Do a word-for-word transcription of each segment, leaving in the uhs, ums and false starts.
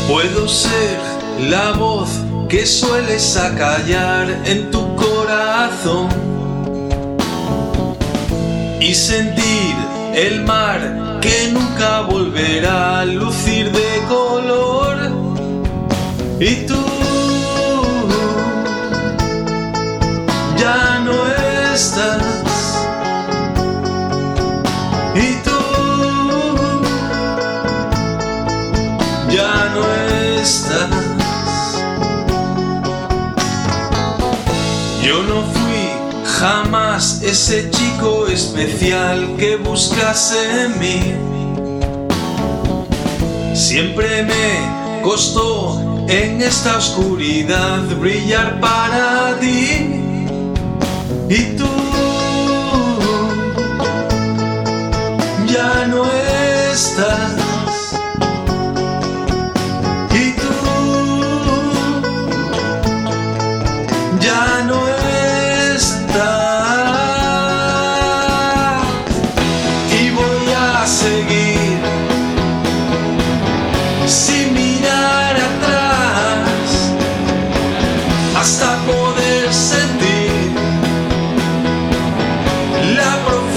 Puedo ser la voz que sueles acallar en tu corazón y sentir el mar que nunca volverá a lucir de color. Y tú ya no estás. Y tú ya no estás. Yo no fui jamás ese chico especial que buscas en mí. Siempre me costó en esta oscuridad brillar para ti. Y tú ya no estás. Y tú ya no estás. Y voy a seguir sin mirar atrás hasta poder sentir la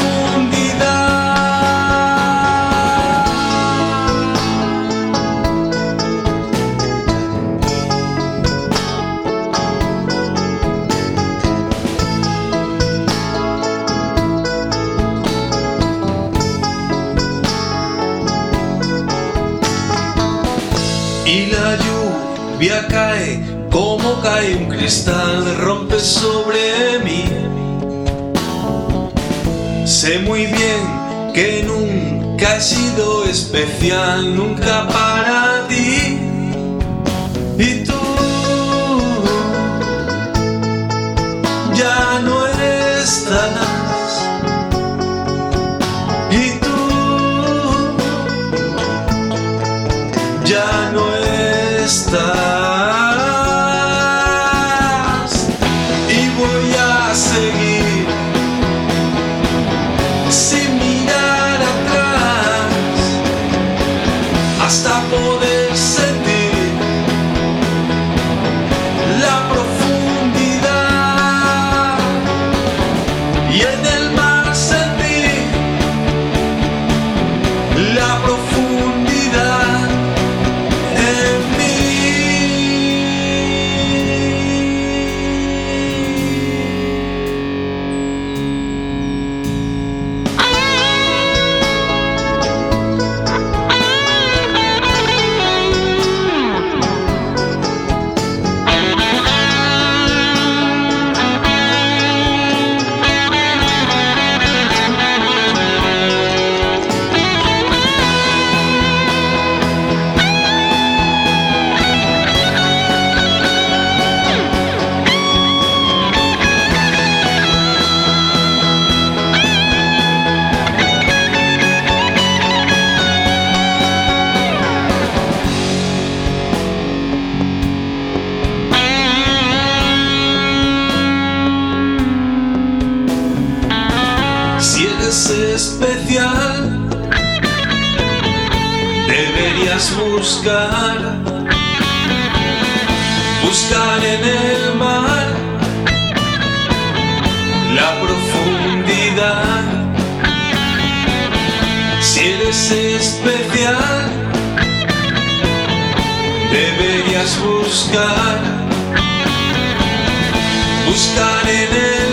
y la lluvia cae como cae un cristal, rompe sobre mí. Sé muy bien que nunca he sido especial, nunca para ti. Y tú ya no estás. Y tú ya no estás. Y voy a seguir sin mirar atrás hasta poder sentir la profundidad y en el mar sentir la profundidad en mí. Si eres especial, deberías buscar, buscar en el mar la profundidad. Si eres especial, deberías buscar, buscar en el